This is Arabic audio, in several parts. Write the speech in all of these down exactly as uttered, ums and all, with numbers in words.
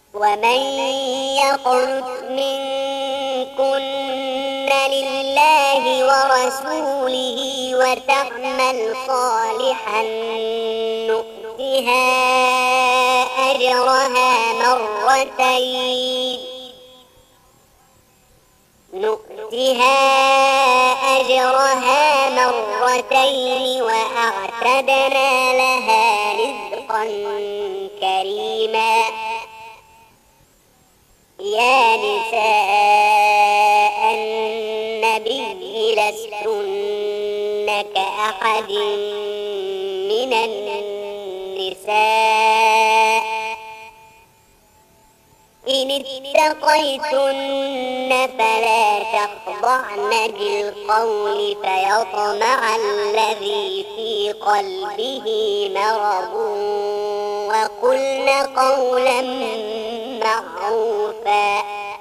ومن يقنت منكن لله ورسوله وتعمل صالحا نؤتها أجرها مرتين نؤتها أجرها مرتين وأعتدنا لها رزقا كريما. يا نساء النبي لستن كأحد من النساء إن اتقيتن فلا تخضعن بالقول فيطمع الذي في قلبه مرض وقلن قولا معروفا.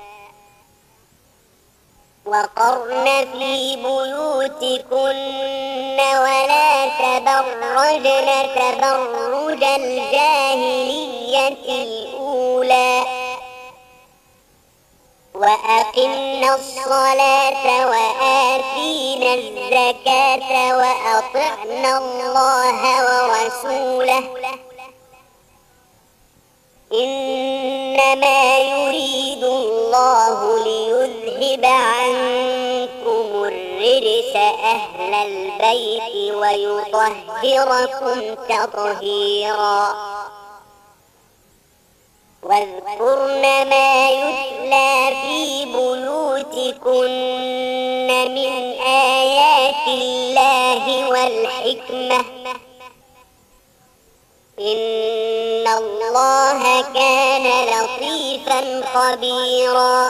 وقرن في بيوتكن ولا تبرجن تبرج الجاهلية الأولى وأقمنا الصلاة وآتينا الزكاة وأطعنا الله ورسوله إنما يريد الله ليذهب عنكم الرجس أهل البيت ويطهركم تطهيرا. واذكرن ما يتلى في بيوتكن من آيات الله والحكمة إن الله كان لطيفا خبيرا.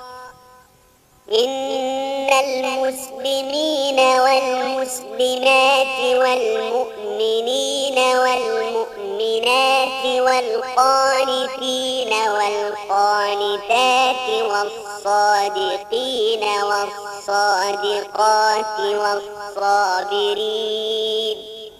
إن المسلمين والمسلمات والمؤمنين والمؤمنات والقانتين والقانتات والصادقين والصادقات والصابرين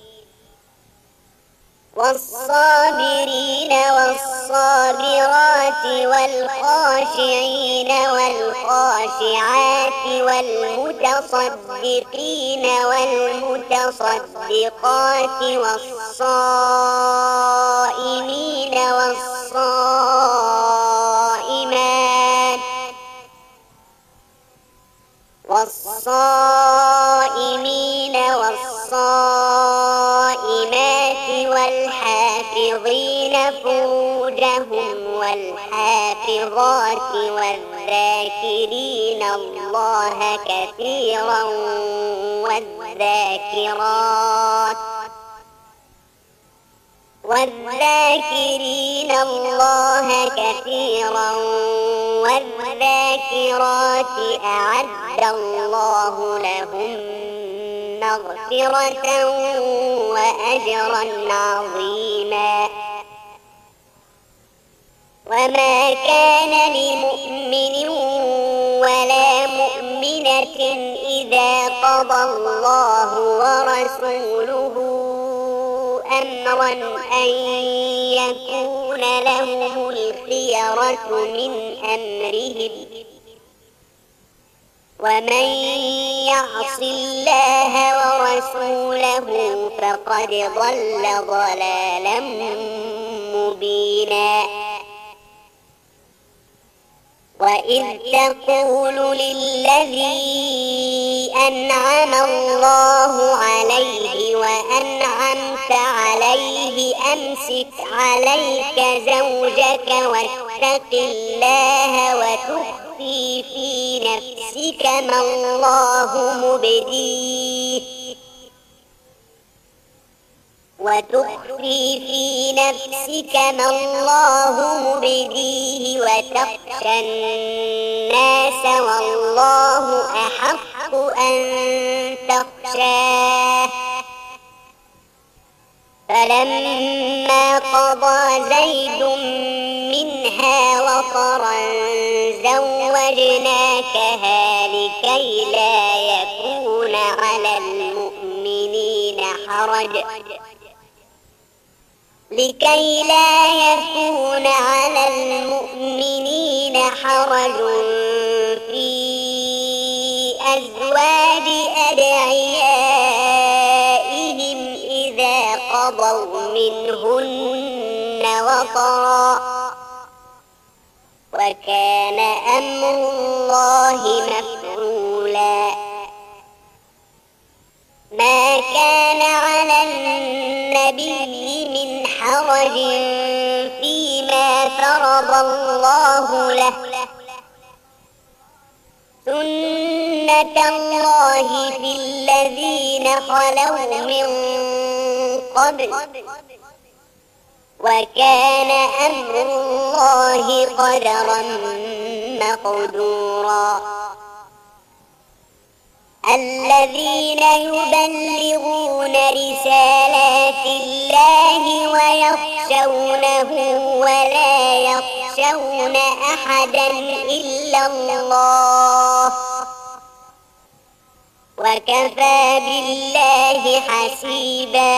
والصابرين والصابرات والخاشعين والخاشعات والمتصدقين والمتصدقات والصائمين والصائمات والصائمين والصائمات والحافظين فروجهم والحافظات والذاكرين الله كثيرا والذاكرات والذاكرين الله كثيرا والذاكرات أعد الله لهم مغفرة وأجرا عظيما. وما كان لمؤمن ولا مؤمنة إذا قضى الله ورسوله أمرا أن يكون لهم الخيرة من أمرهم ومن يعص الله ورسوله فقد ضل ضلالا مبينا. وإذ تقول للذي أنعم الله عليه وأنعمت عليه أمسك عليك زوجك واتق الله وتخفي في نفسك ما الله مبديه وتخفي في نفسك ما الله مبديه وتخشى الناس والله أحق أن تخشاه. فلما قضى زيد منها وطرا زوجناكها لكي لا يكون على المؤمنين حرج لكي لا يكون على المؤمنين حرج في أزواج أدعيائهم إذا قضوا منهن وطرا وكان أمر الله مفعولا ما كان على النبي من حرج فيما فرض الله له سنة الله في الذين خلوا من قبل وكان أمر الله قدرا مقدورا الذين يبلغون رسالات الله ويخشونه ولا يخشون أحدا إلا الله وكفى بالله حسيبا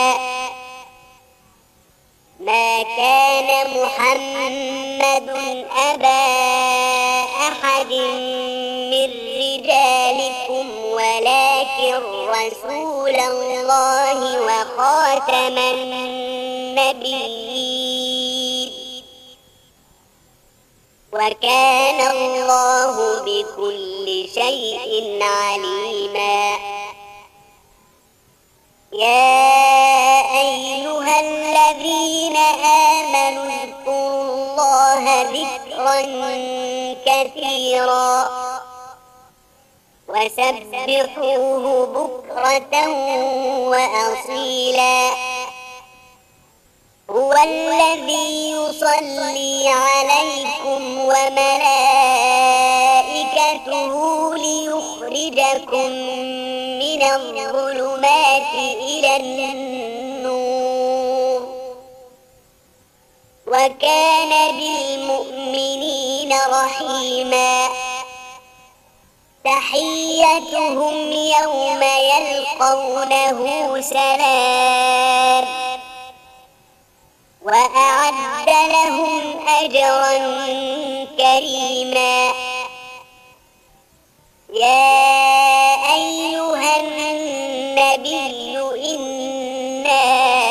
ما كان محمد أبا أحد من رجالكم ولكن رسول الله وخاتم النبيين وكان الله بكل شيء عليما يا أيها الذين آمنوا اذكروا الله ذكرا كثيرا وسبحوه بكرة وأصيلا هو الذي يصلي عليكم وملائكته ليخرجكم من الظلمات إلى النور وكان بالمؤمنين رحيما تحيتهم يوم يلقونه سلام وأعد لهم أجرا كريما يا أيها النبي إنا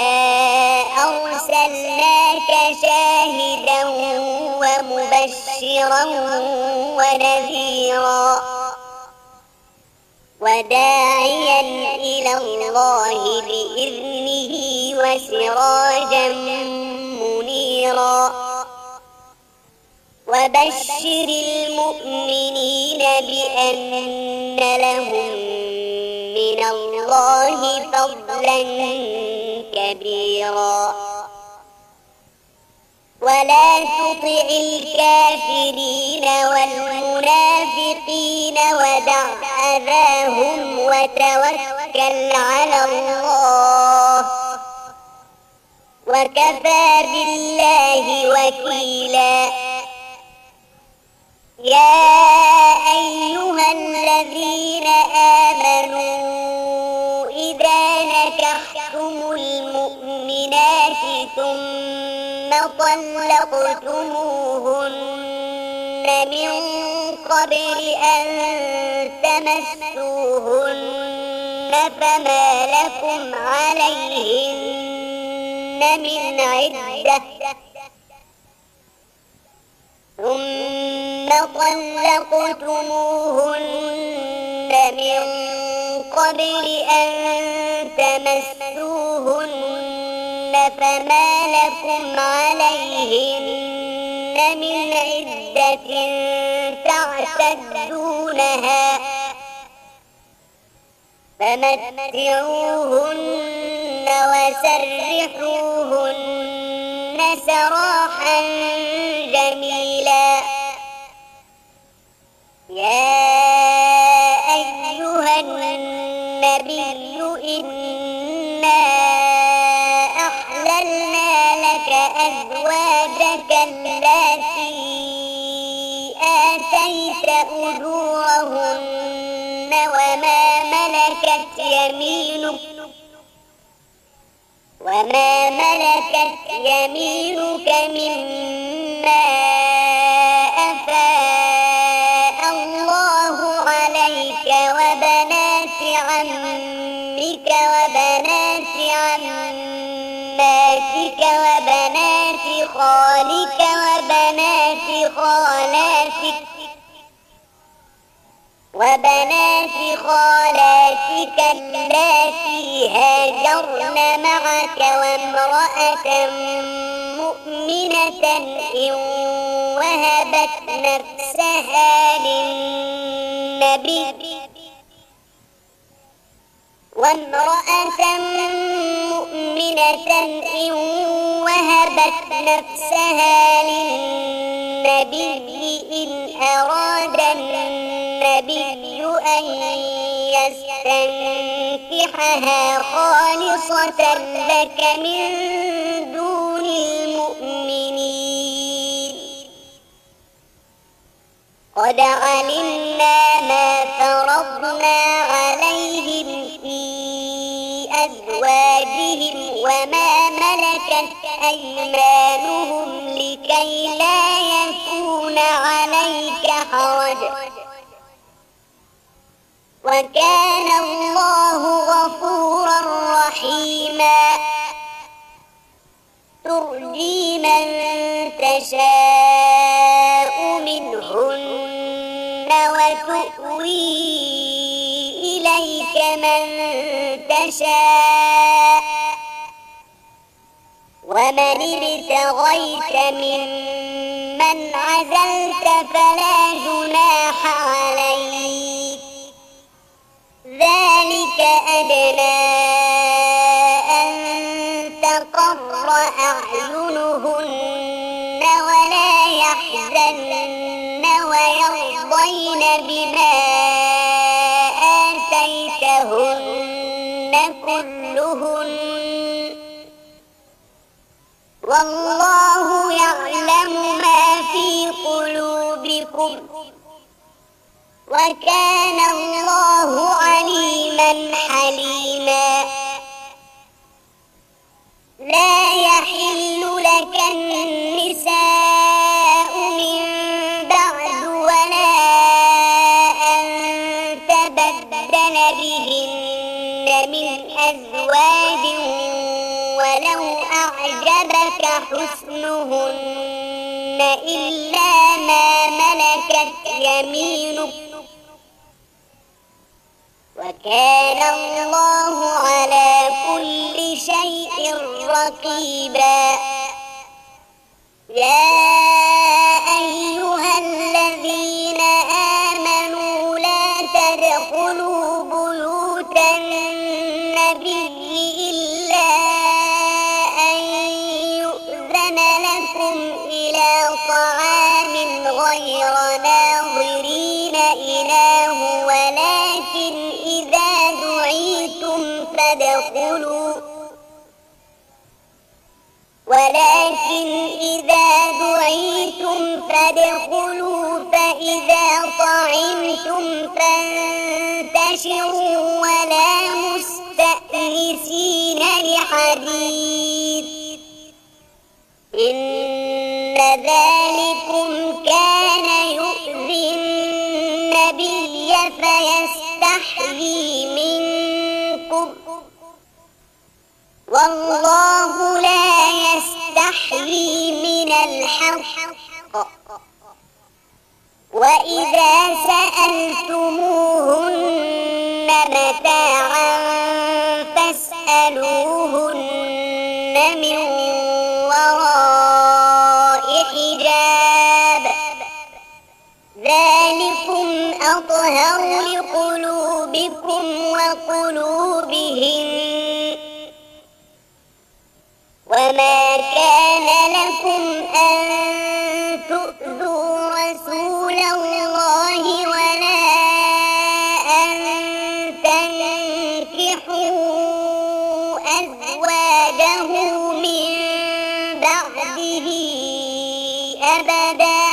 أرسلناك شاهدا ومبشرا ونذيرا وداعيا إلى الله بإذنه وسراجا منيرا وبشر المؤمنين بأن لهم من الله فضلا كبيرا ولا تطع الكافرين والمنافقين ودع أذاهم وتوكل على الله وكفى بالله وكيلا يا أيها الذين آمنوا إذا نكحتم المؤمنات ثم طلقتموهن من قبل أن تمسوهن فما لكم عليهن من عدة ثم طلقتموهن من قبل أن تمسوهن فما لكم عليهن من عدة تعتدونها فمتعوهن وسرحوهن سراحا جميلا يا أيها النبي إنا أحللنا لك أزواجك التي آتيت أجورهن وما ملكت يمينك وما ملكت يمينك مما أفاء الله عليك وبنات عمك وبنات عماتك وبنات خالك وبنات خالاتك وبنات خالاتك اللاتي هاجرن معك وامرأة مؤمنة إن وهبت نفسها للنبي وامرأة مؤمنة إن وهبت نفسها للنبي إن أراد النبي أن يستنكحها خالصة لك من دون المؤمنين قد علمنا ما فرضنا عليهم في أزواجهم وما ملكت أيمانهم لكي لا يكون عليك حرج وكان الله غفورا رحيما ترجي من تشاء منهن وتؤوي إليك من تشاء ومن ابتغيت ممن عزلت فلا جناح عليك ذلك أدنى أن تقر أعينهن ولا يحزن ويرضين بما آتيتهن كلهن والله يعلم ما في قلوبكم وكان الله عليما حليما لا يحل لك النساء من بعد ولا أن تبدل بهن من أزواج ولو أعجبك حسنهن إلا ما ملكت يمينك وكان الله على كل شيء رقيبا يا أيها الذين آمنوا لا تدخلوا بيوت النبي إلا أن يؤذن لكم إلى طعام غير ناظرين إناه ولكن إذا دعيتم فادخلوا ولكن إذا دعيتم فادخلوا فإذا طعمتم فانتشروا ولا مستأنسين لحديث إن ذلكم كان يؤذي النبي فيستحيي منكم والله لا يستحيي من الحق وإذا سألتموهن متاعا فاسألوهن من وراء حجاب ذلكم أطهر لقلوبكم وقلوبهم وما كان لكم أن تؤذوا رسول الله ولا أن تنكحوا أزواجه من بعده أبدا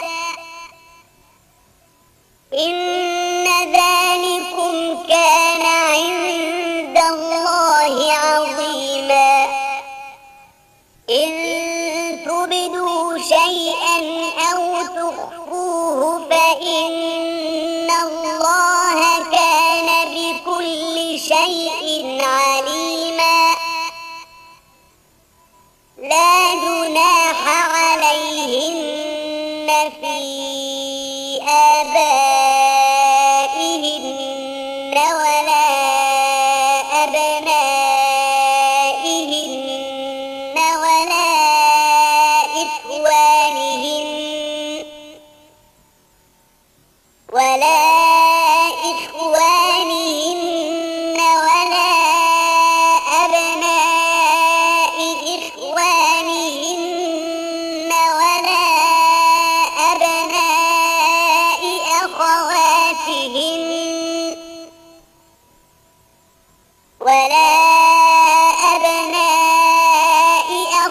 إن ذلكم كان عند الله عظيما تخفوه فإن الله كان بكل شيء عليما. لا جناح عليهن في آبائهن ولا أبنائهن ولا إخوانهن ولا إخوانهن ولا أبناء إخوانهن ولا أبناء أخواتهن ولا أبناء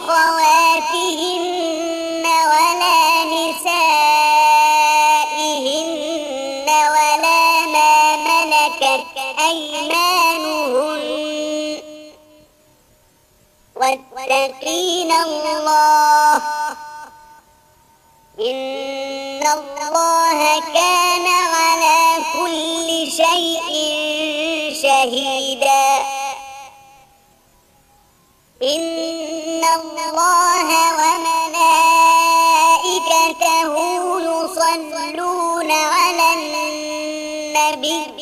أخواتهن ولا نسائهن ولا ما ملكت أيمانهن واتقين الله إن الله كان على كل شيء شهيدا. إن الله وملائكته يصلون على النبي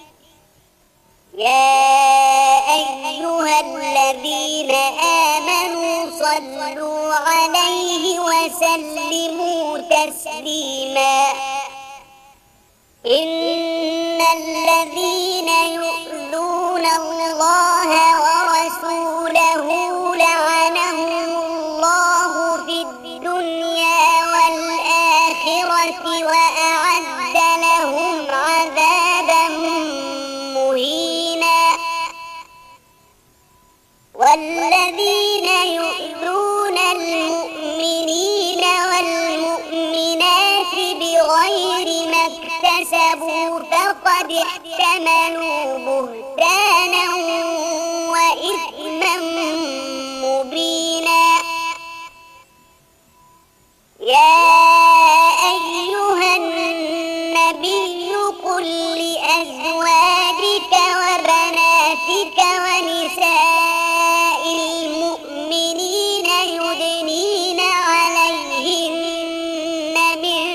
يا أيها الذين آمنوا صلوا عليه وسلموا تسليما. إن الذين يؤذون الله ورسوله لعنهم الله في الدنيا والآخرة وأعد لهم عذابا مهينا. والذين يؤذون المؤمنين والمؤمنات بغير ما اكتسبوا فقد احتملوا بهتانا وإثما مبينا. يا أيها النبي قل لأزواجك وبناتك ونساء المؤمنين يدنين عليهن من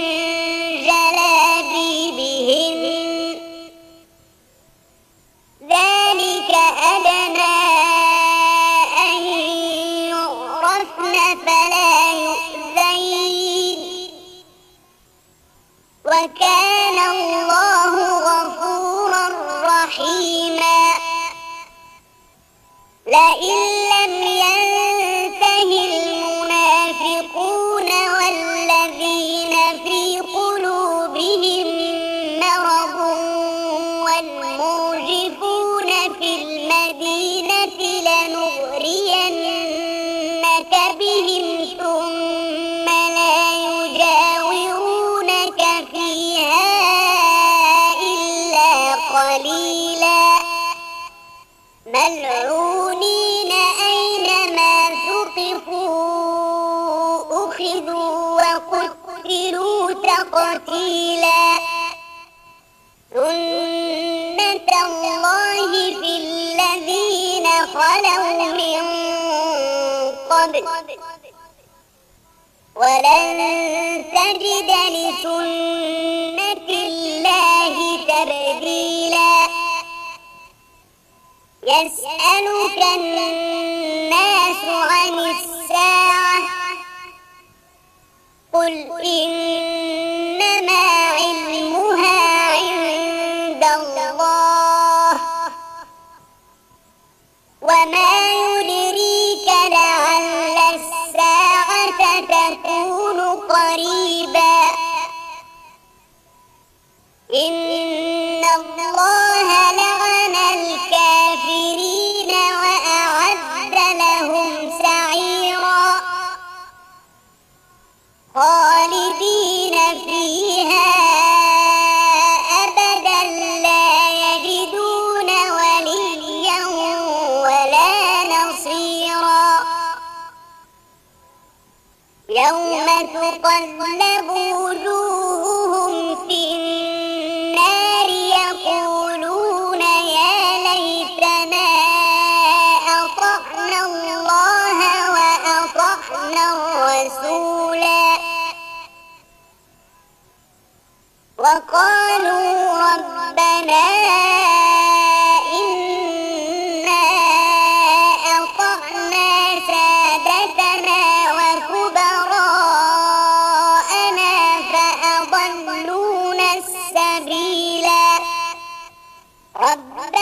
جلابيبهن ذلك أدنى أن يعرفن فلا يؤذين وكان الله غفورا رحيما. لئن لم ينته المنافقون والذين في قلوبهم مرض والمرجفون في المدينة لنغرينك بهم ثم لا يجاورونك فيها إلا قليلا ملعونين أينما ثقفوا أخذوا وقتلوا تقتيلا. سنة الله في الذين خلوا من قبل ولن تجد لسنة الله تبديلا. يسألك الناس عن الساعة قل إنما علمها عند الله وما يدريك لعل الساعة تكون قريبا. إن الله لعن الكافرين وأعد لهم سعيرا خالدين فيها أبدا لا يجدون وليا ولا نصيرا. يوم تقلب وجوههم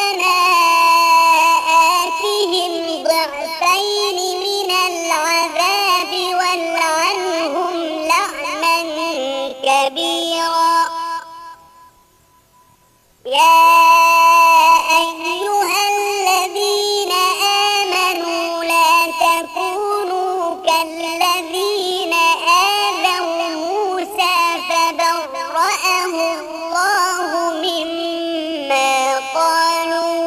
ربنا آتهم ضعفين من العذاب والعنهم لعنا كبيرا يا أيها الذين آمنوا لا تكونوا كالذين آذوا موسى فبرأه الله مما قالوا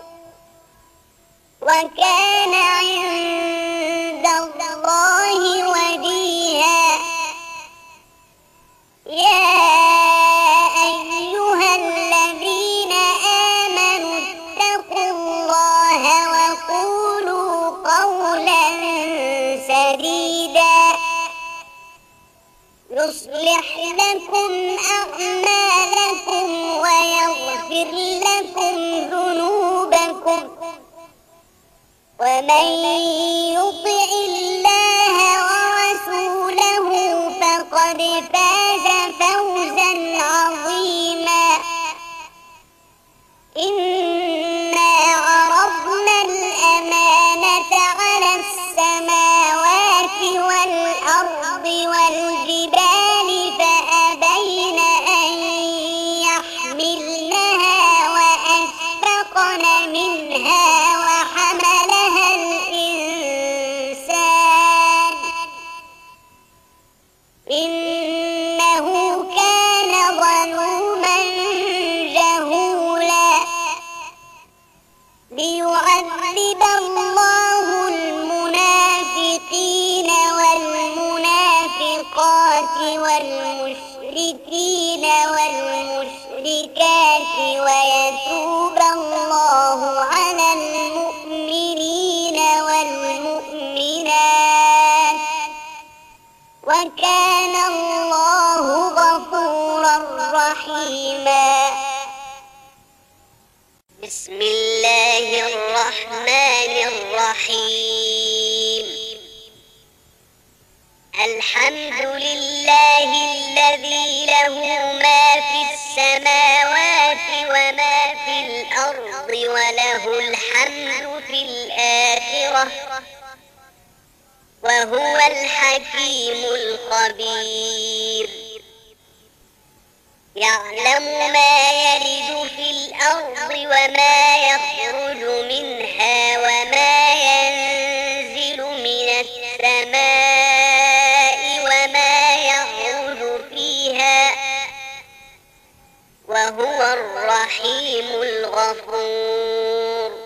وكان عند الله وجيها يا أيها الذين آمنوا اتقوا الله وقولوا قولا سديدا يصلح لكم أعمالكم ويغفر لكم ذنوبكم ومن يطع الله ورسوله فقد فاز فوزا عظيما إنا عرضنا الأمانة على السماوات والأرض والجبال فأبين أن يحملنها وأشفقن منها وحملها الإنسان إنه كان ظلوما جهولا ليعذب الله المنافقين والمنافقات والمشركين والمشركات ويتوب الله على المؤمنين والمؤمنات وكان الله غفورا رحيما بسم الله الرحمن الرحيم الحمد لله الذي له ما في السماوات وما في الأرض وله الحمد في الآخرة وهو الحكيم الخبير يعلم ما يلج في الأرض وما يخرج منها وما ينزل من السماء وما يعرج فيها وهو الرحيم الغفور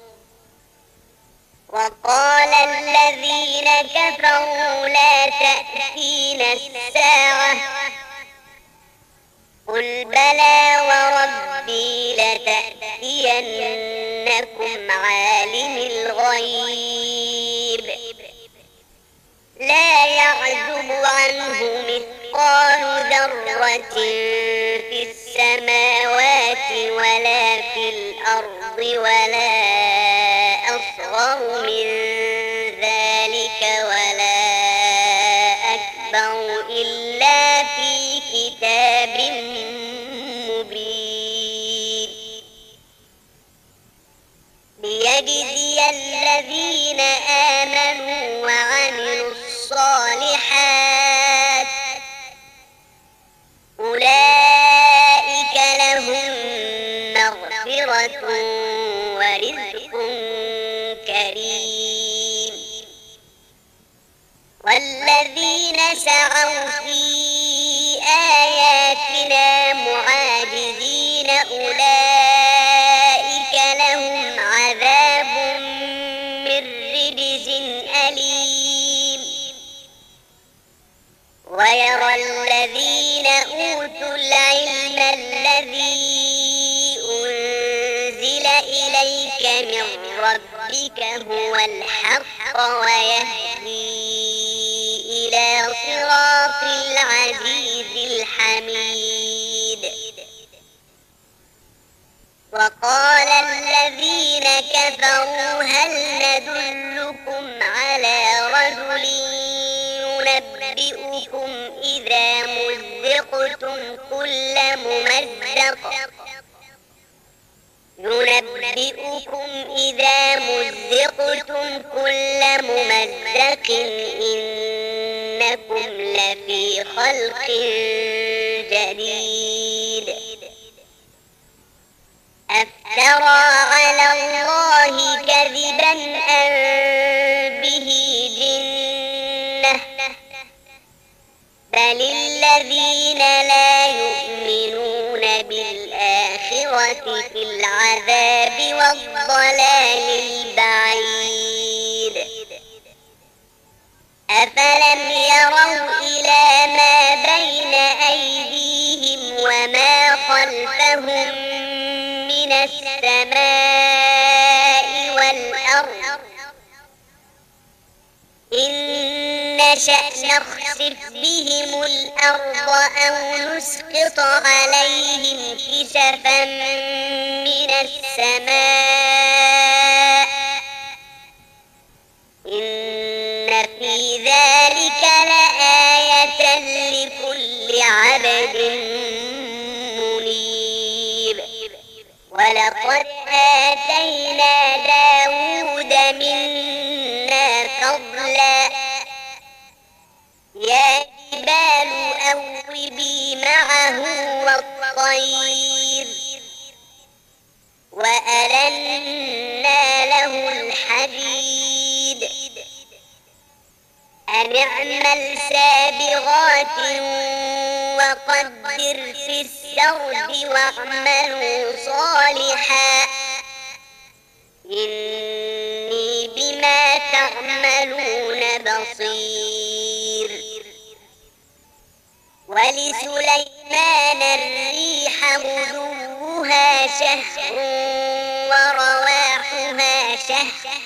وقال الذين كفروا لا تأتينا الساعة قل بلى وربي لتأتينكم عالم الغيب لا يعزب عنه مثقال ذرة في السماوات ولا في الأرض ولا أصغر من ذلك ولا أكبر إلا في كتاب مبين ليجزي الذين آمنوا وعملوا الصالحات أولئك لهم مغفرة ورزق كريم والذين سعوا في آياتنا معاجزين أولئك لهم عذاب من رجز أليم ويرى الذين أوتوا العلم الذي أنزل إليك من ربك هو الحق ويهدي إلى صراط العزيز الحميد وقال الذين كفروا هل ندلكم على رجل ينبئكم إذا مزقتم كل ممزق ينبئكم ومزقتم كل ممزق إنكم لفي خلق جديد أفترى على الله كذبا أم به جنة بل الذين لا يؤمنون بالآخرة في العذاب والضلال البعيد أفلم يروا إلى ما بين أيديهم وما خلفهم من السماء والأرض إن نشأ نخسف بهم الأرض أو نسقط عليهم كسفا من السماء إن في ذلك لآية لكل عبد منيب ولقد آتينا داود منا فضلا يا جبال أوبي معه والطير وألنا له الحديد أن اعمل سابغات وقدر في السرد واعملوا صالحا إني بما تعملون بصير ولسليمان الريح غدوها شهر ورواحها شهر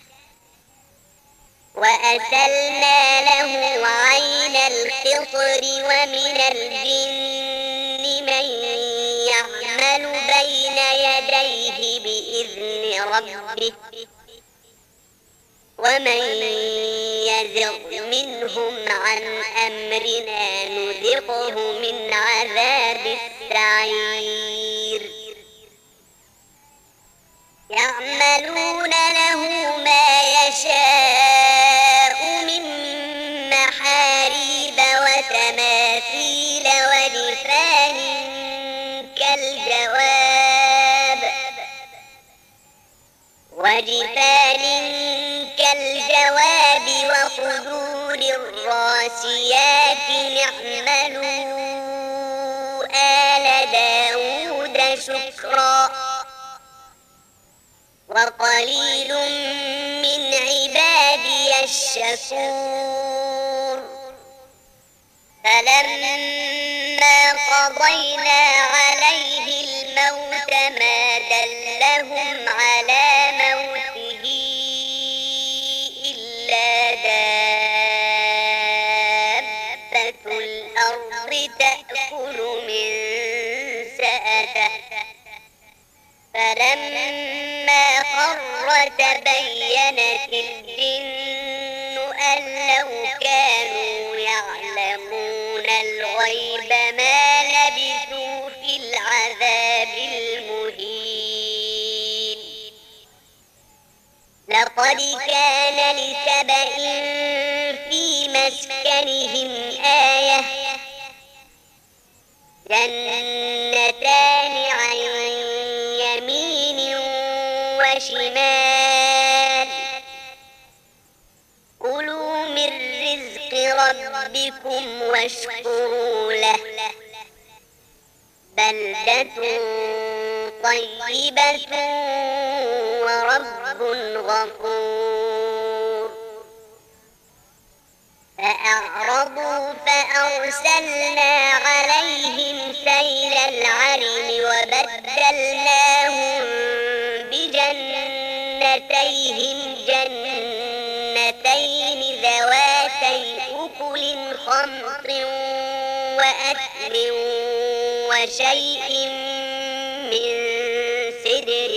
وأسلنا له عين القطر ومن الجن من يعمل بين يديه بإذن ربه ومن يزغ منهم عن أمرنا نذقه من عذاب السعير يعملون له ما يشاء من محاريب وتماثيل وجفان كالجواب وجفان كالجواب وقدور الراسيات اعملوا آل داود شكرا وقليل من عبادي الشكور فلما قضينا عليه الموت ما دلهم على موته إلا دابة الأرض تأكل من سأته فلما خر تبينت الجن أن لو كانوا يعلمون الغيب ما لبثوا في العذاب المهين لقد كان لسبإ في مسكنهم آية جنتان عن يمين وشمال كلوا من رزق ربكم واشكروا له بلدة طيبة ورب غفور فأعرضوا فأرسلنا عليهم سيل العرم وبدلناهم بجنتيهم جنتين ذواتي أكل خمط وأثل وشيء من سدر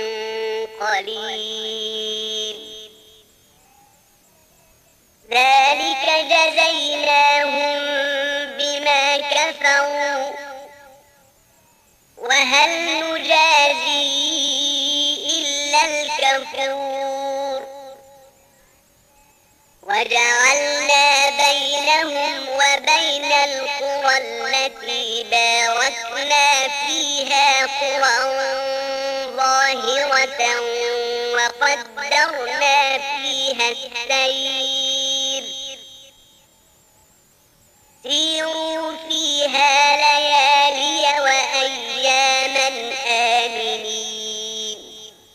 قليل ذلك جزيناهم بما كفروا وهل نجازي إلا الكفور وجعلنا بينهم وبين القرى التي باركنا فيها قرى ظاهرة وقدرنا فيها السير سيروا فيها ليالي وأياما آمنين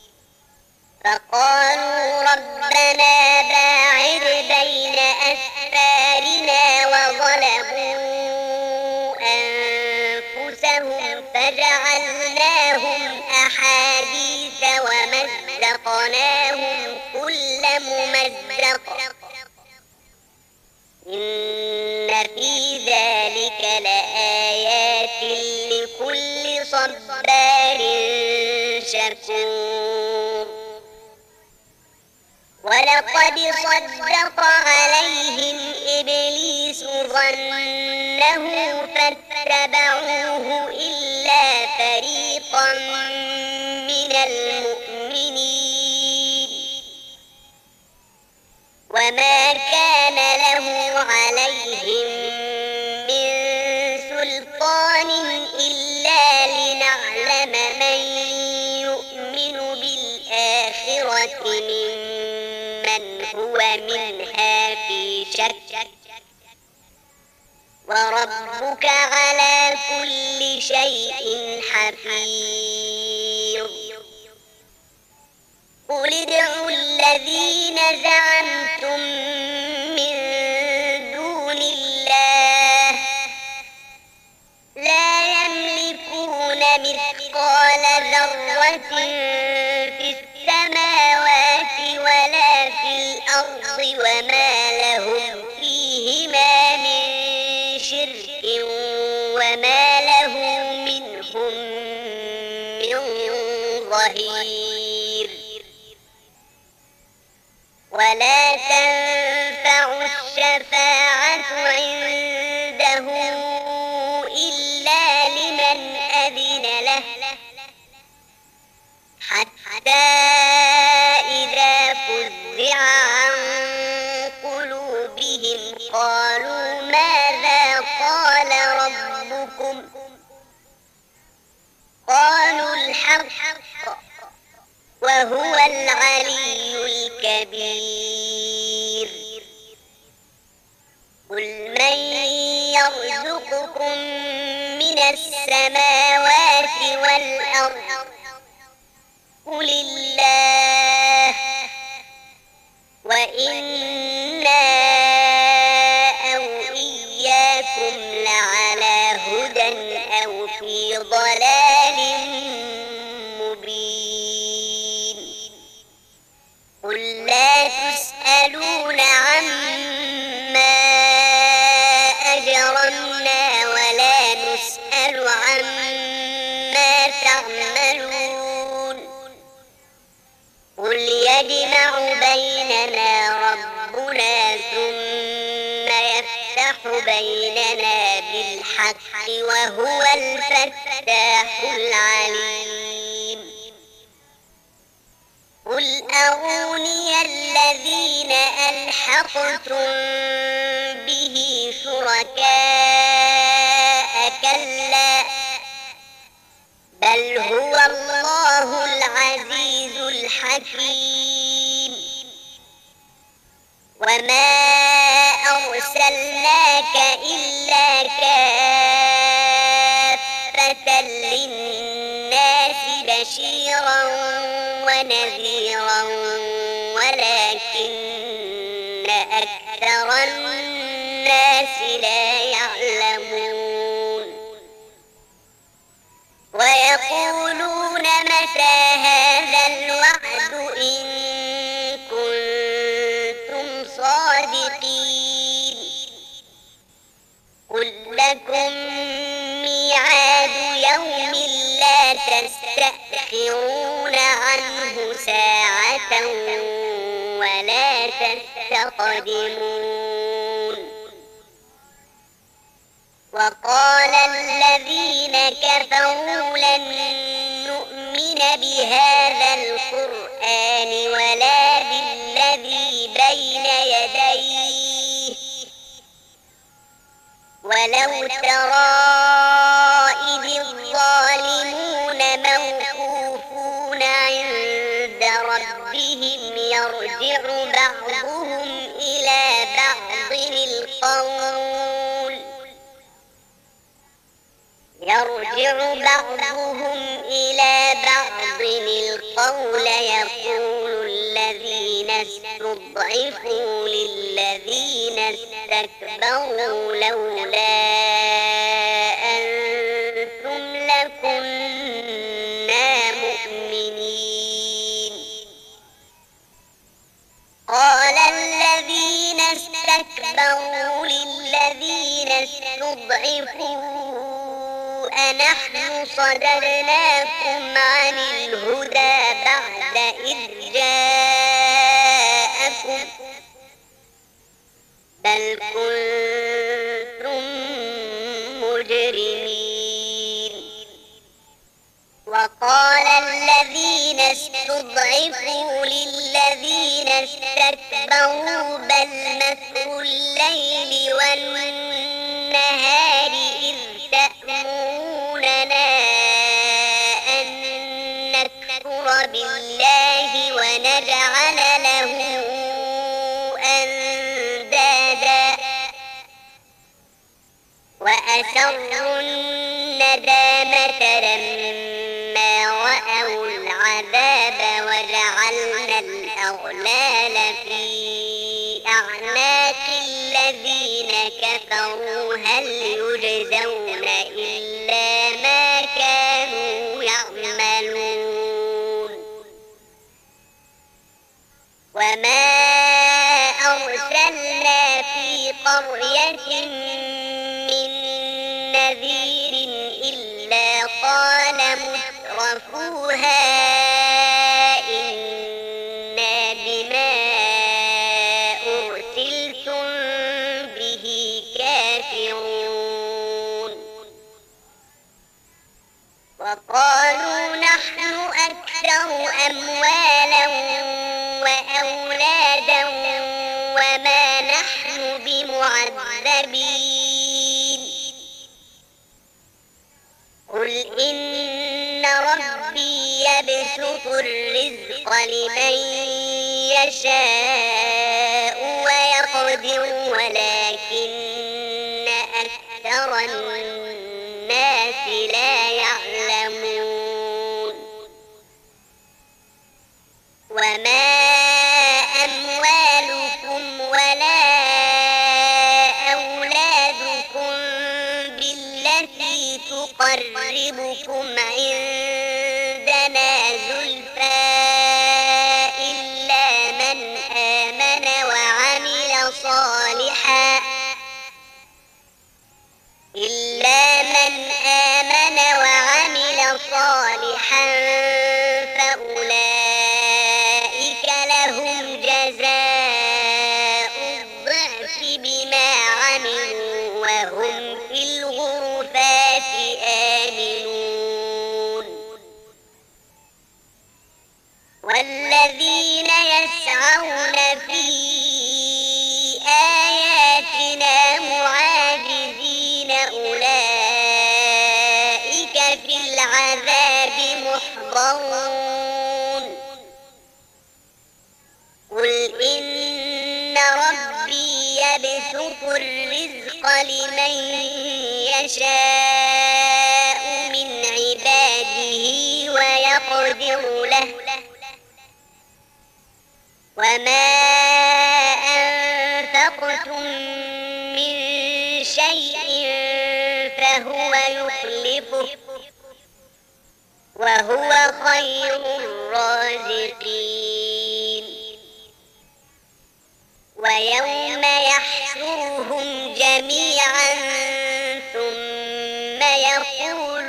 فقالوا ربنا باعد بين أسفارنا وظلموا أنفسهم فجعلناهم أحاديث ومزقناهم كل ممزق إن في ذلك لآيات لكل صبار شكور ولقد صدق عليهم إبليس ظنه فاتبعوه إلا فريقا من المؤمنين وما كان له عليهم من سلطان إلا لنعلم من يؤمن بالآخرة ممن هو منها في شك وربك على كل شيء حفيظ قل ادعوا الذين زعمتم من دون الله لا يملكون مثقال ذرة في السماوات ولا في الأرض وما لهم فيهما من شرك وما له منهم من ظهير ولا تنفع الشفاعة عنده إلا لمن أذن له حتى إذا فزع عن قلوبهم قالوا ماذا قال ربكم قالوا الحق وهو العلي الكبير قل من يرزقكم من السماوات والأرض قل الله وإنا أو إياكم لعلى هدى أو في ضلال مبين قل لا تسألون عما أجرمنا ولا نسأل عما تعملون قل يجمع بيننا ربنا ثم يفتح بيننا بالحق وهو الفتاح العليم قل أروني الذين ألحقتم به شركاء كلا بل هو الله العزيز الحكيم وما أرسلناك إلا كافة للناس بشيرا ونذيرا ولكن أكثر الناس لا يعلمون ويقولون متى هذا الوعد إن كنتم صادقين قل لكم ميعاد يوم لا تستأخرون عنه ساعة ولا تستقدمون وقال الذين كفروا لن نؤمن بهذا القرآن ولا بالذي بين يديه ولو ترى إذ الظالمون موقوفون عند ربهم يرجع بعضهم إلى بعض القول يرجع بعضهم إلى بعض القول يقول الذين استضعفوا للذين استكبروا لولا أنتم لكنا مؤمنين قال الذين استكبروا للذين استضعفوا أنحن صددناكم عن الهدى بعد إذ جاءكم بل كنتم مجرمين وقال الذين استضعفوا للذين استكبروا بل مكر الليل والنهار إذ تأمروننا أن نكفر بالله ونجعل له أندادا وأسروا الندامة لما رأوا العذاب وجعلنا الأغلال في أعناق الذين كفروا هل يجزون إلا ما كانوا يعملون وما أرسلنا في قرية من نذير إلا قال مترفوها إنا بما أرسلتم به كافرون وقالوا نحن أكثر أموالا وأولادا وما نحن بمعذبين قل إن ربي يبسط الرزق لمن يشاء ويقدر ولكن أكثر الناس لا يعلمون وما أموالكم ولا أولادكم بالتي تقربكم عندنا زلفى إلا من آمن وعمل صالحا إلا من آمن وعمل صالحا فأولئك لهم جزاء الضعف بما عملوا وهم في الغرفات آمنون والذين يسعون في آياتنا معاجزين أولئك في العذاب محضرون قل إن ربي يبسط الرزق لمن يشاء من عباده ويقدر له وما أنفقتم من شيء فهو يخلفه وهو خير الرازقين ويوم يحشرهم جميعا ثم يقول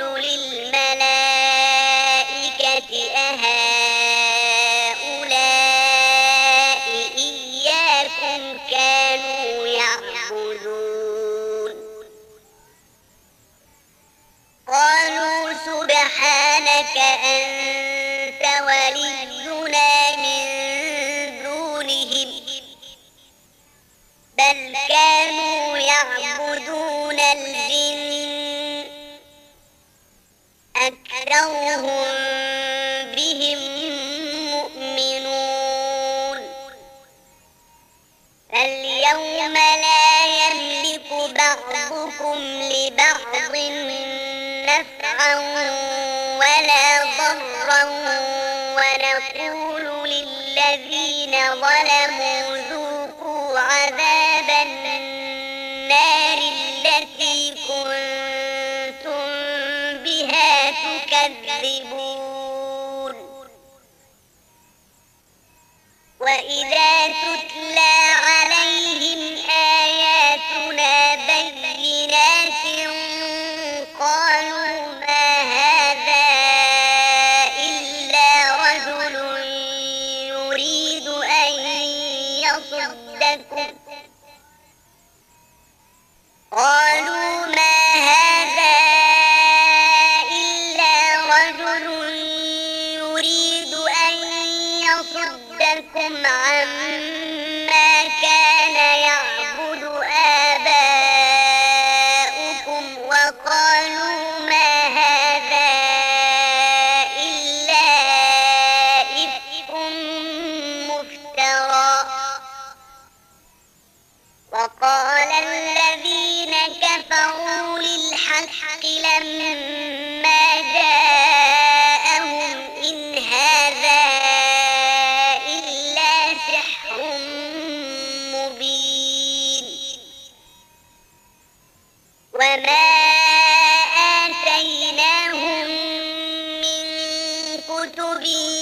للملائكة أهؤلاء إياكم كانوا يعبدون قالوا سبحانك أنت ولينا من دونهم بل كانوا يعبدون أكثرهم بهم مؤمنون فاليوم لا يملك بعضكم لبعض نفعا ولا ضرا ونقول للذين ظلموا ذوقوا عذاب النار التي كنتم بها تكذبون وإذا تتلى عليهم آياتنا بينات قالوا ما هذا إلا رجل يريد أن يصدكم قالوا ما هذا إلا رجل يريد أن يصدكم عما كان يعبد آباؤكم وقالوا ما هذا إلا إفك مفترى وقال الذين كفروا للحق لما جاءهم إن هذا إلا سحر مبين وما آتيناهم من كتب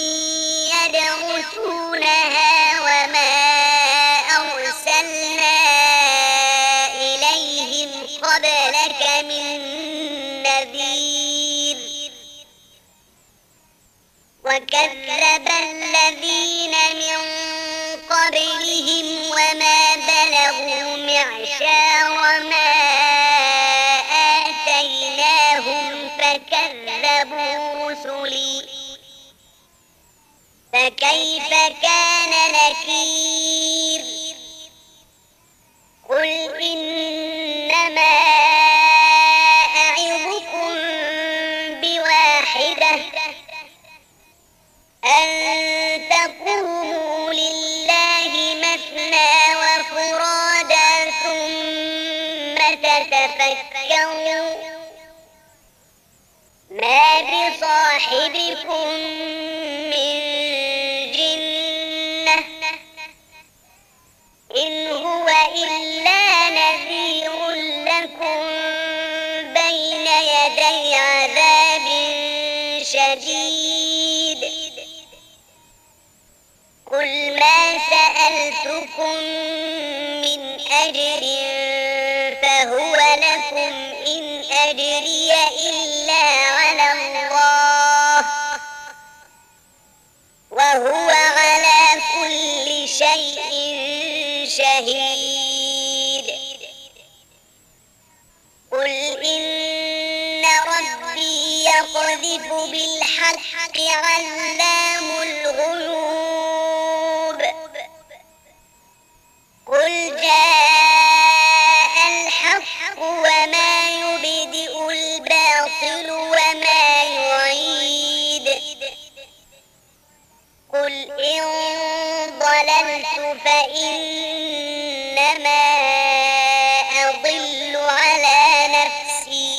يدرسونها وما أرسلنا إليهم قبلك من نذير وكذب الذين من قبلهم وما بلغوا معشار ما آتيناهم فكذبوا رسلي فكيف كان نكير قل إنما أعظكم بواحدة أن تقوموا لله مثنى وفرادا ثم تتفكروا ما بصاحبكم من جنة إن هو إلا نذير لكم بين يدي عذاب شديد قل ما سألتكم من أجر فهو لكم إن أجري إلا على الله وهو على كل شيء شهيد قل إن ربي يقذف بالحق علام الغيوب قل جاء الحق وما يبدئ الباطل وما يعيد قل إن ضللت فإنما أضل على نفسي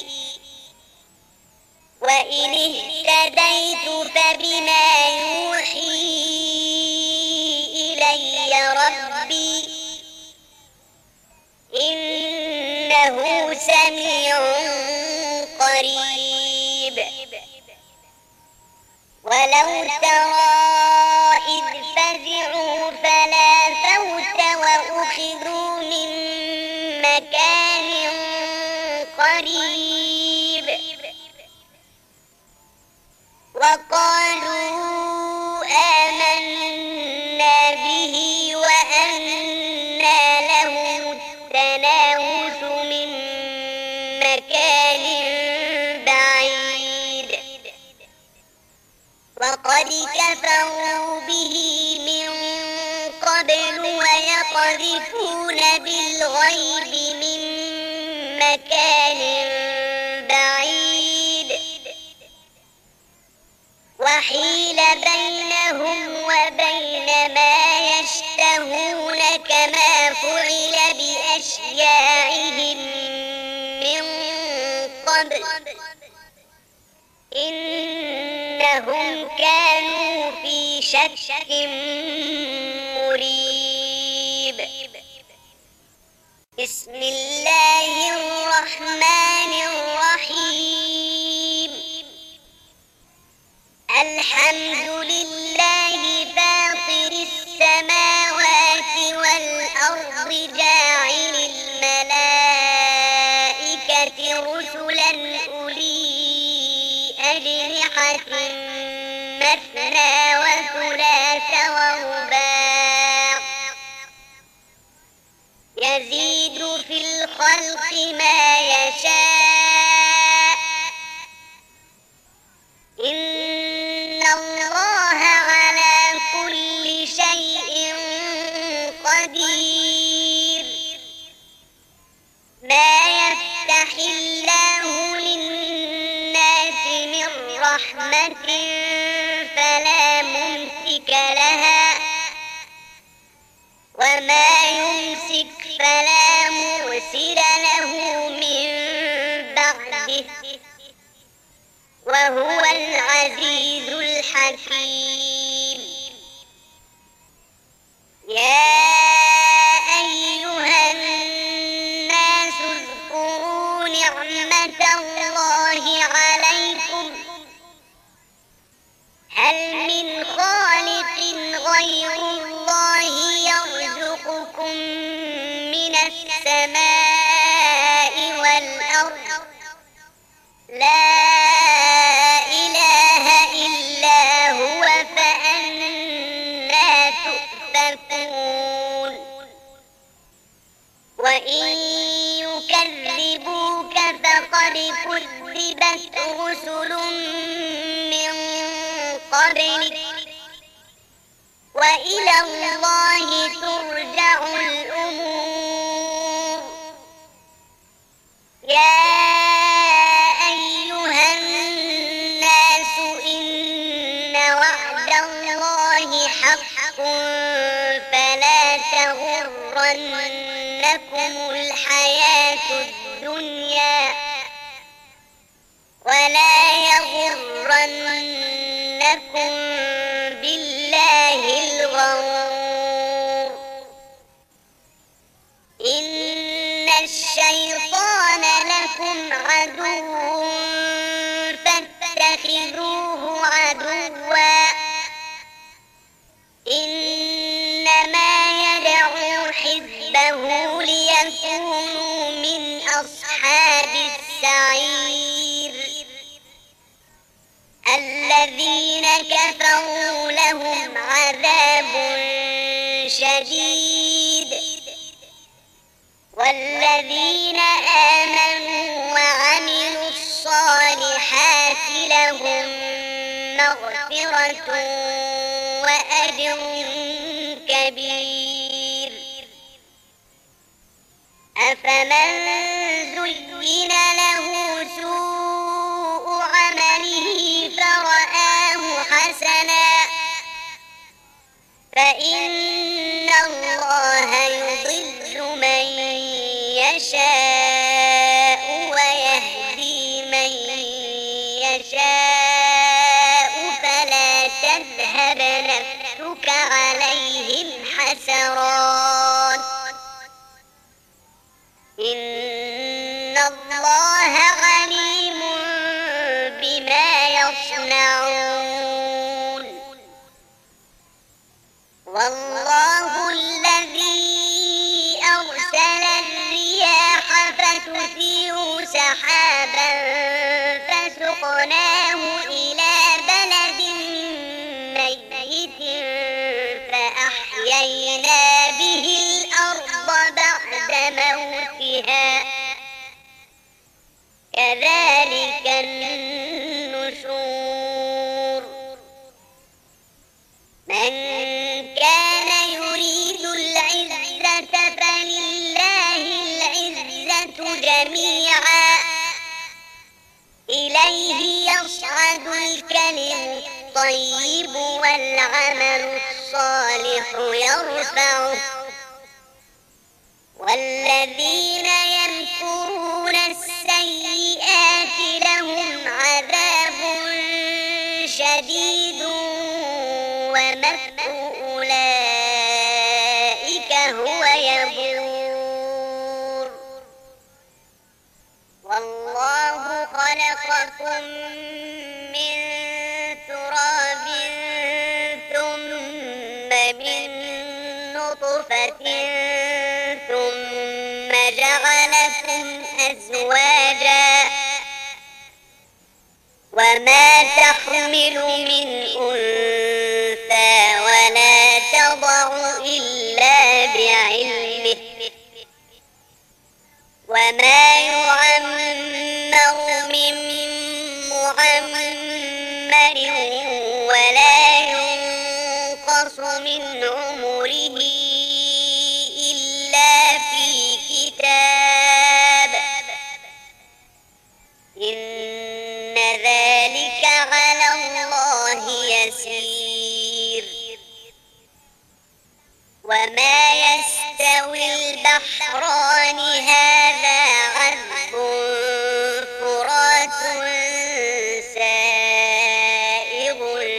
وإن اهتديت فبما يوحي إلي ربي إنه سميع قريب ولو ترى إذ فزعوا فلا فوت وأخذوا من مكان قريب وقالوا آمنا به وأنى لهم التناوش من مكان بعيد وقد كفروا به من قبل ويقذفون بالغيب من مكان بعيد إنهم كانوا في شك مريب. بسم الله الرحمن الرحيم. الحمد لله فاطر السماوات والأرض جاعل الملائكة رسلا أولي أجنحة مثنى وثلاث ورباع يزيد في الخلق ما يشاء إن الله على كل شيء قدير. ما يفتح الله للناس من رحمة فلا ممسك لها وما يمسك فلا مرسل له من بعده وهو العزيز الحكيم. يا أيها الناس اذكروا نعمة الله عليكم هل من خالق غير الله يرزقكم من السماء والأرض لا إله إلا هو فأنى تؤفكون. وإن يكذبوك فقد كذبت رسل من قبلك وإلى الله ترجع الأمور. يا أيها الناس إن وعد الله حق فلا تغرنكم الحياة الدنيا ولا يغرنكم بالله الغرور. إن الشيطان لكم عدو فاتخذوه عدوا إنما يدعو حزبه ليكونوا من أصحاب السعير. الذين كفروا لهم عذاب شديد والذين آمنوا وعملوا الصالحات لهم مغفرة وأجر كبير. أفمن زين له سوء عمله فرآه حسنا فإن الله يضل من يشاء ويهدي من يشاء فلا تذهب نفسك عليهم حسرات إن الله عليم بما يصنعون. والله الذي أرسل الرياح فتثير سحابا فسقناه إلى بلد ميت فأحيينا به الأرض بعد موتها كذلك النشور. من كان يريد العزة فلله العزة جميعا إليه يصعد الكلم الطيب والعمل الصالح يرفعه والذين يمكرون السيئات لهم عذاب ومكر أولئك هو يبور. والله خلقكم من تراب ثم من نطفة ثم جعلكم أزواجا وما تحمل من أنثى ولا تضع إلا بعلمه وما يعمر من معمر ولا ينقص من عمره إلا في كتاب إن ذلك على الله يسير. وما يستوي البحران هذا عذب فرات سائغ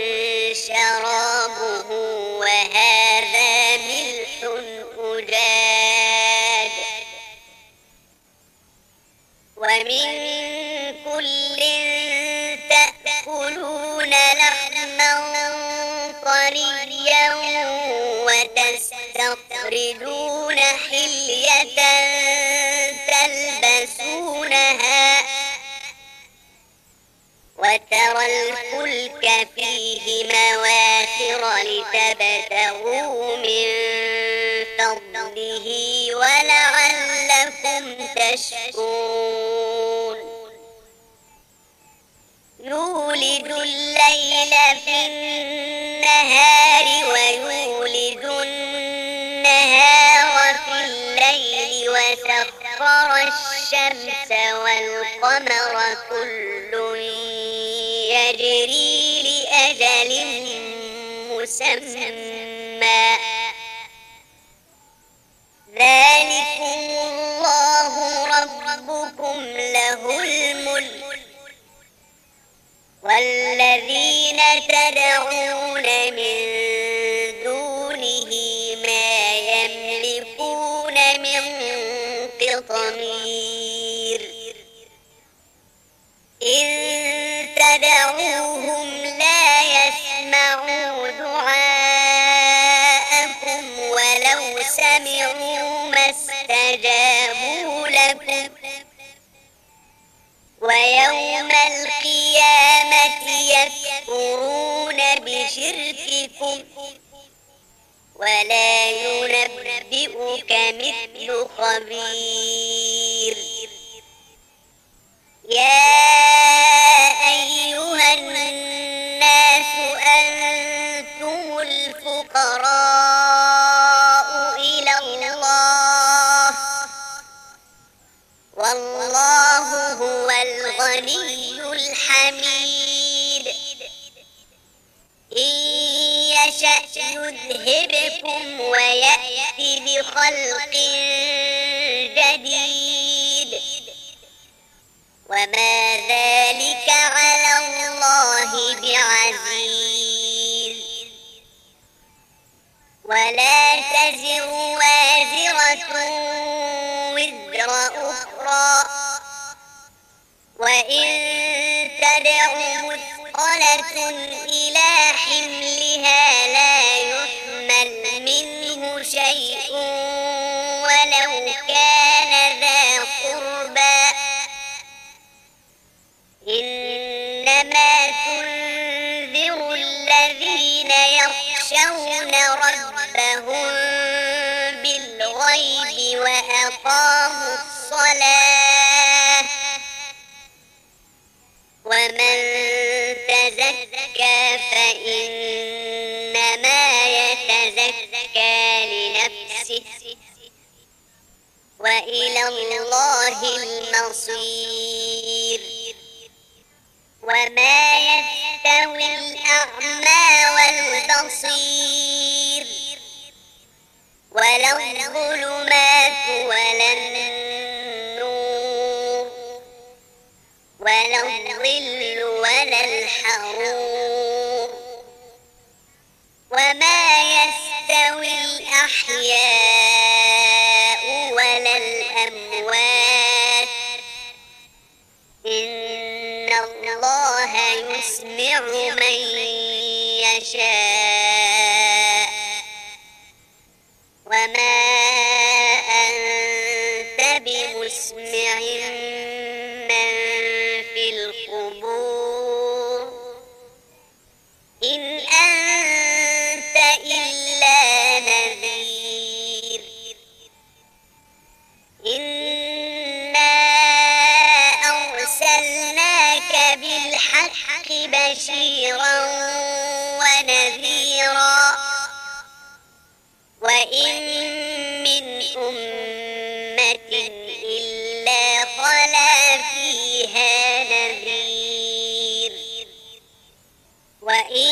شرابه وهذا ملح أجاج ومن كل تأكلون لحما طريا وتستخرجون حلية تلبسونها وترى الفلك فيه مواخر لتبتغوا من فضله ولعلكم تشكرون. يولج الليل في النهار ويولج النهار في الليل وسخر الشمس والقمر كل يجري لأجل مسمى ذلكم الله ربكم له الملك والذين تدعون من دونه ما يملكون من قطمير إن تدعوهم لا يسمعوا دعاءكم ولو سمعوا ما استجابوا لكم ويوم القيامة يكفرون بشرككم ولا ينبئك مثل خبير. يا أيها الناس أنتم الفقراء إلى الله والله هو الغني الحميد. إن يشأ يذهبكم ويأتي بخلق جديد وما ذلك على الله بعزيز. ولا تزر وازرة وزر أخرى وإن تدع مثقلة إلى حملها لا يحمل منه شيء ولو كان ذا قربى إنما تنذر الذين يخشون ربهم بالغيب وأقاموا الصلاة ومن تزكى فإنما يتزكى لنفسه وإلى الله المصير. وما يستوي الأعمى والبصير ولا الظلمات ولا النور ولا الظل ولا الحرور الأحياء ولا الأموات، إن الله يسمع من يشاء، وما أنت بمسمع من في القبور، إن أنت إلا نذير. إنا أرسلناك بالحق بشيرا ونذيرا، وإن من أمة إلا خلا فيها نذير، وإن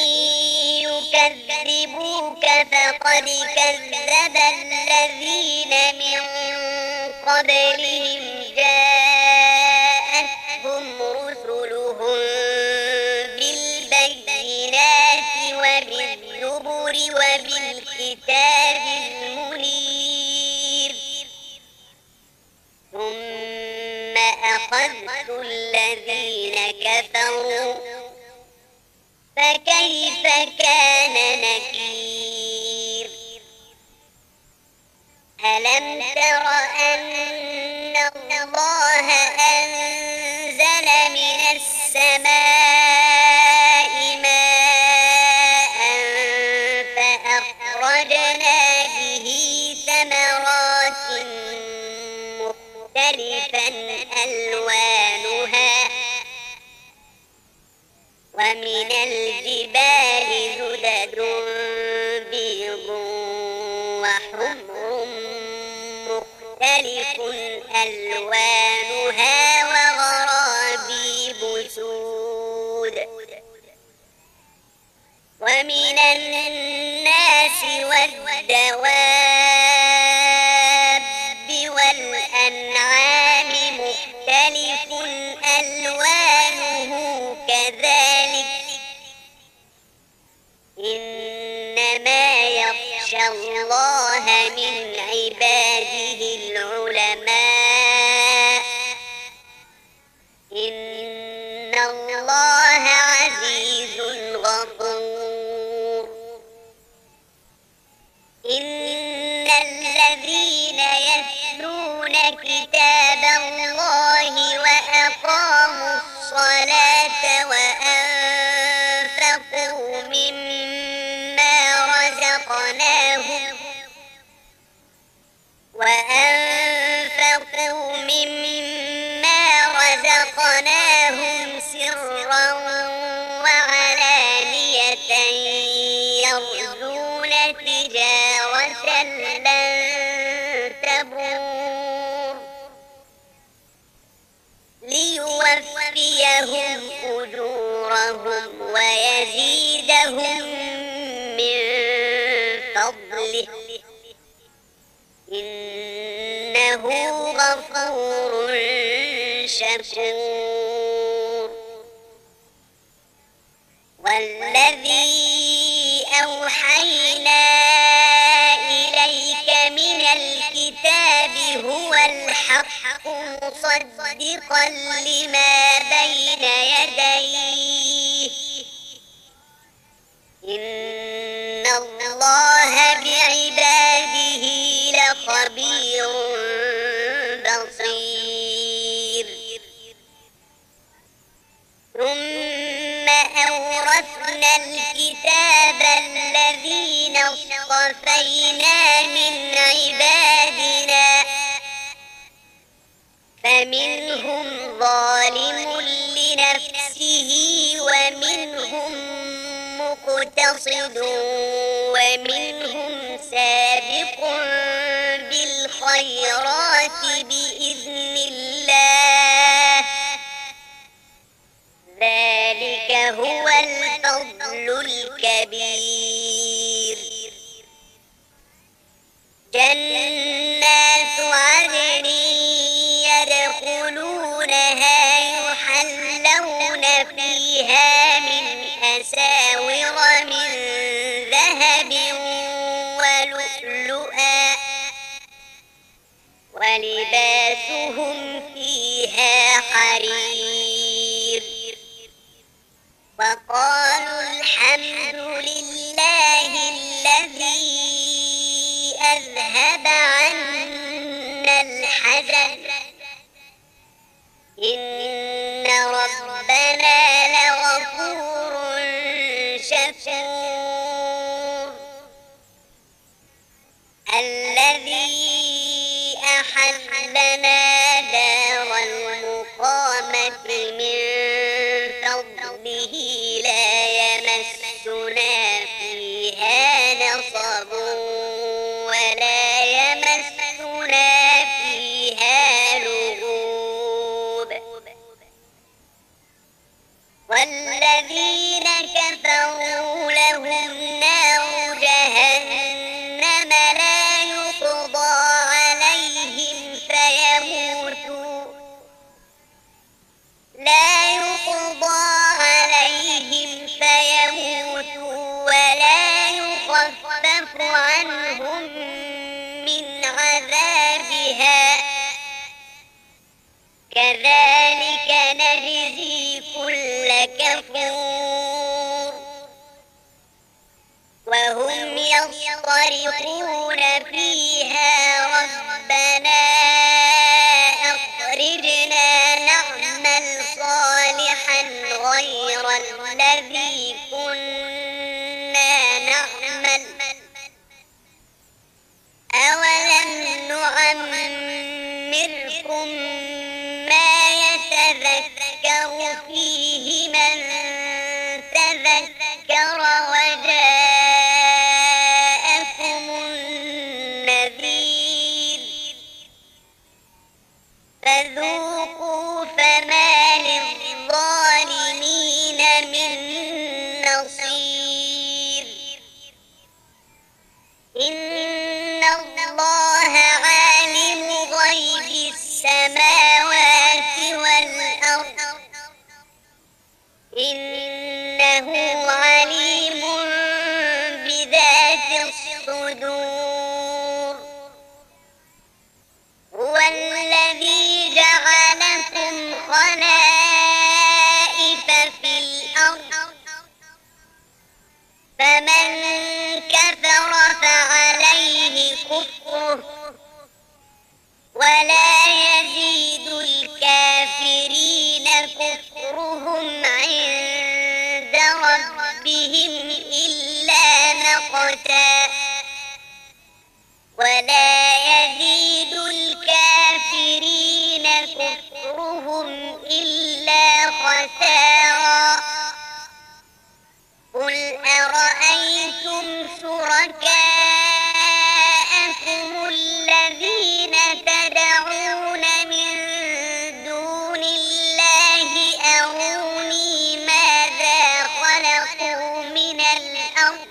يكذبوك فقد كذب الذين من قبلهم جاءتهم رسلهم بالبينات وبالزبر وبالكتاب المنير، ثم أخذت الذين كفروا فكيف كان نكير. ألم تر أن الله أنزل من السماء ماء فأخرجنا به ثمرات مختلفا ألوانها، ومن الجبال جدد بيض وحمر مختلف ألوانها وغرابيب سود، ومن الناس والدواب والأنعام مختلف ألوانه كذلك، إنما يخشى الله من عباده العلماء، إن الله عزيز غفور. إن الذين يتلون كتاب الله وأقاموا الصلاة وأنفقوا مما رزقناهم وأنفقوا مما رزقناهم سرا وعلانية يرجون تجارة لن تبور، ليوفيهم أجورهم ويزيدهم من فضله، إنه غفور شكور. والذي أوحينا إليك من الكتاب هو الحق مصدقا لما بين يديه، إن الله بعباده لخبير بصير. ثم أورثنا الكتاب الذين اصطفينا من عبادنا، فمنهم ظالم لنفسه ومنهم مقتصد ومنهم سابق بالخيرات بإذن الله، ذلك هو الفضل الكبير. جنات عدن يدخلونها يحلون فيها من أساور من ذهب ولؤلؤا لباسهم فيها حرير وقالوا الحمد لله الذي أذهب عنا الحزن إن ربنا لغفور شكور الذي أحلنا دار المقامة من فضله لا يمسنا فيها نصب ولا يمسنا فيها لغوب والذين كفروا لهم نار جهنم لا يقضى عليهم فيموتوا لا يقضى عليهم فيموتوا ولا يخفف عنهم من عذابها كذلك نجزي كل كفور وهم يصطرخون فيها ربنا أخرجنا نعمل صالحا غير الذي كنا نعمل أولم نعمركم ما يتذكر فيه من تذكر وجاءكم النذير فذوقوا فما للظالمين من نصير إن الله عالم غيب السماوات والأرض إنه عليم بذات الصدور هو الذي جعلكم خلائف في الأرض فمن كفر فعليه كفره ولا يزيد الكافرين كفرهم عند ربهم إلا مقتا ولا يزيد الكافرين كفرهم إلا خسارا قل أرأيتم شركاءكم الذين تدعون من دون الله أروني ماذا خلقوا من الأرض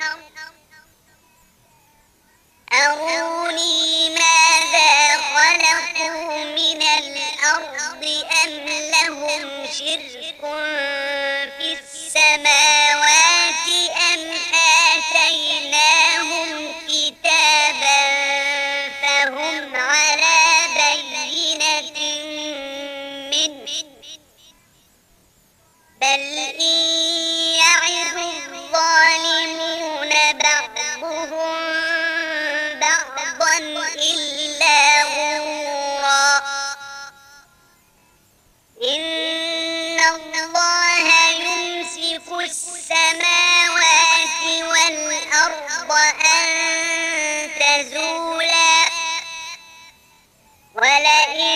أروني ماذا خلقوا من الأرض أم لهم شرك في السماوات أم آتيناهم كتابا فهم على بينة منه بل إن يعظ الظالمون بعضهم بعضا إلا غرورا إن الله يمسك السماوات والأرض أن تزولا ولئن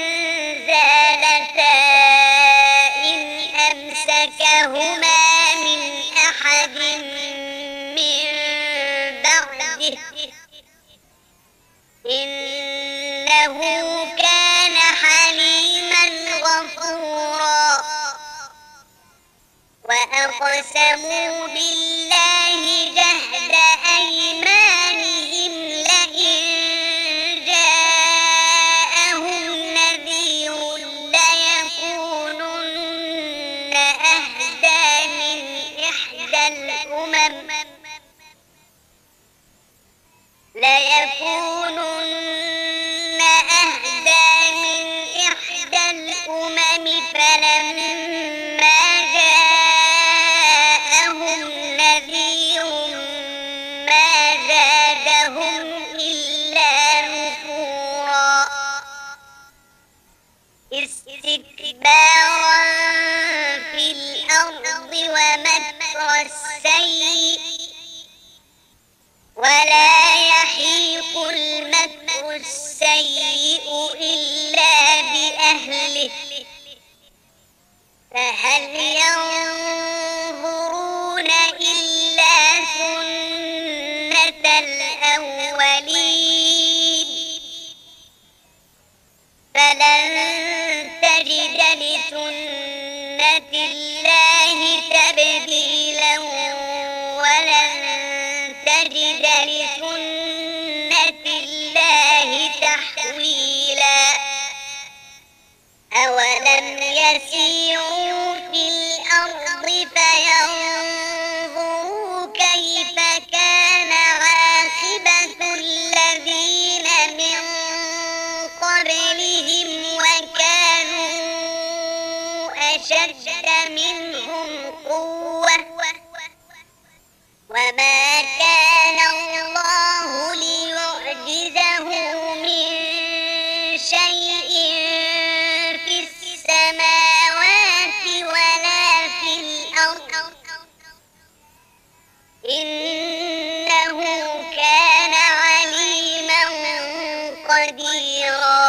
زالتا إن أمسكهما من أحد من بعده إنه كان حليما غفورا وأقسموا بالله جهد أيمانهم لئن جاءهم نذير ليكونن أهدى من إحدى الأمم ليكونن أهدى من المكر السيء ولا يحيق المكر السيء إلا بأهله فهل ينظرون إلا سنة الأولين فلن تجد لسنة الله تبديلا ولن تجد لسنة الله تحويلا أولم يسيروا في الأرض فينظروا كيف كان عاقبة الذين من قبلهم وكانوا أشد منهم قوة وما كان الله ليعجزه من شيء في السماوات ولا في الأرض إنه كان عليما قديرا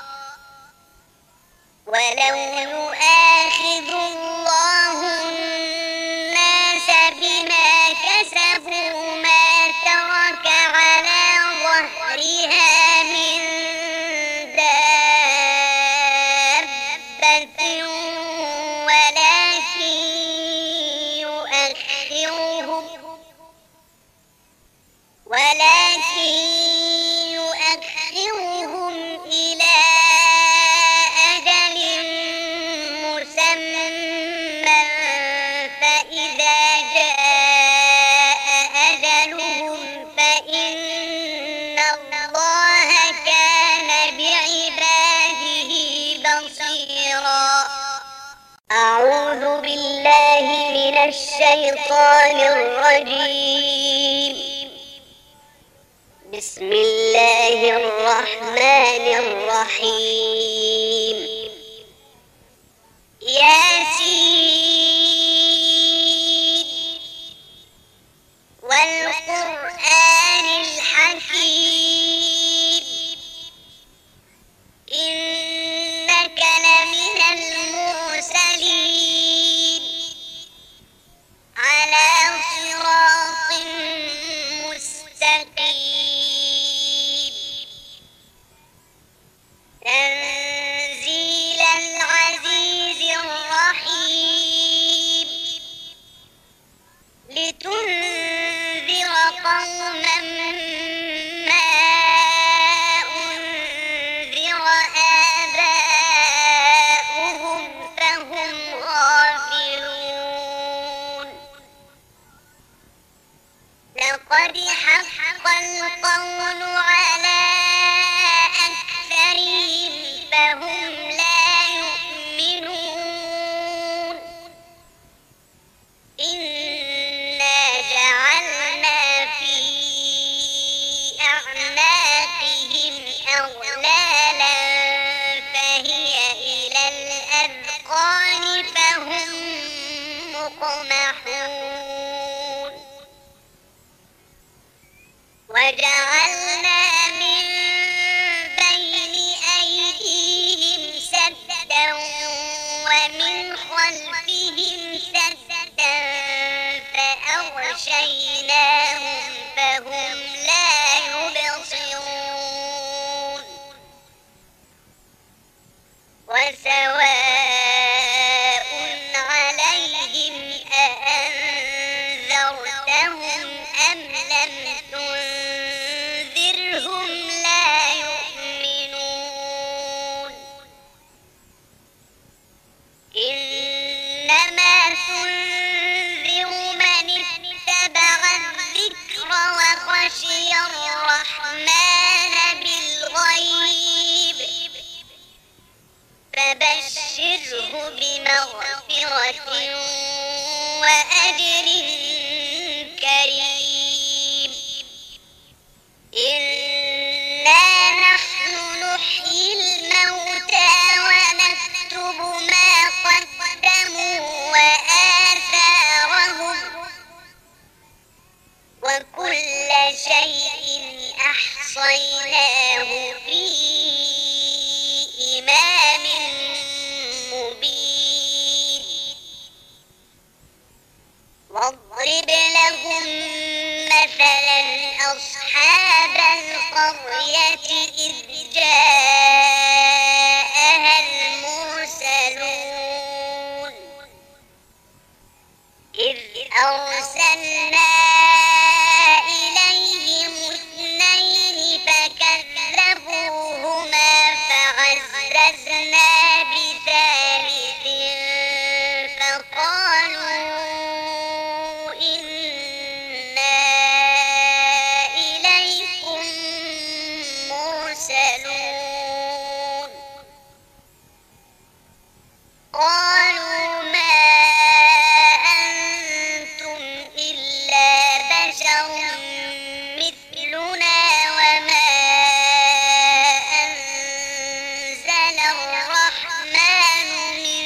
ولو يؤاخذ الله الناس بما كسبوا ما ترك على ظهرها من دابة ولكن يؤخرهم ولكن يؤخرهم إلى أجل مسمى فإذا جاء أجلهم فإن الله كان بعباده بصيرا. أعوذ بالله من الشيطان الرجيم. بسم الله الرحمن الرحيم. ياسين والقرآن الحكيم إنك لمن المرسلين على صراط مستقيم تنزيل العزيز الرحيم لتنذر قوما ما أنذر آباؤهم فهم غافلون لقد حق القول على أكثرهم فهم لا يؤمنون إنا جعلنا في أعناقهم أغلالا فهي إلى الأذقان فهم مقمحون وجعلنا من بين أيديهم سدا ومن خلفهم سدا فأغشيناهم فهم لا يبصرون وسواء عليهم أأنذرتهم أم لم تنذرهم لا يؤمنون إنما تنذر من اتبع الذكر وخشي الرحمن بالغيب فبشره بمغفرة وأجر كريم واضرب لهم مثلا أصحاب القرية إذ جاءها المرسلون إذ أرسلنا إليهم اثنين فكذبوهما فعززنا بثالث فقالوا إنا إليكم مرسلون قالوا ما أنتم إلا بشر مثلنا وما أنزل الرحمن من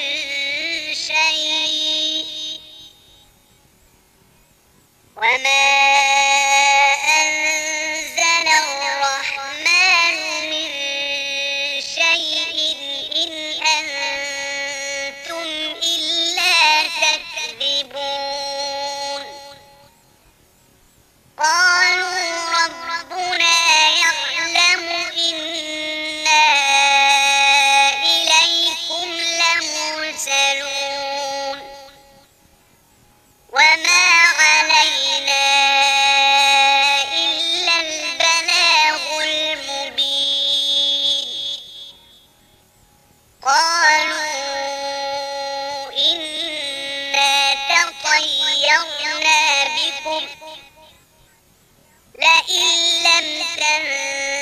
شيء وما أنزل الرحمن من شيء إن أنتم إلا تكذبون قالوا ربنا يعلم إنا إليكم لمرسلون وما علينا إلا البلاغ المبين قالوا إنا تطيرنا بكم لئن لم تنتهوا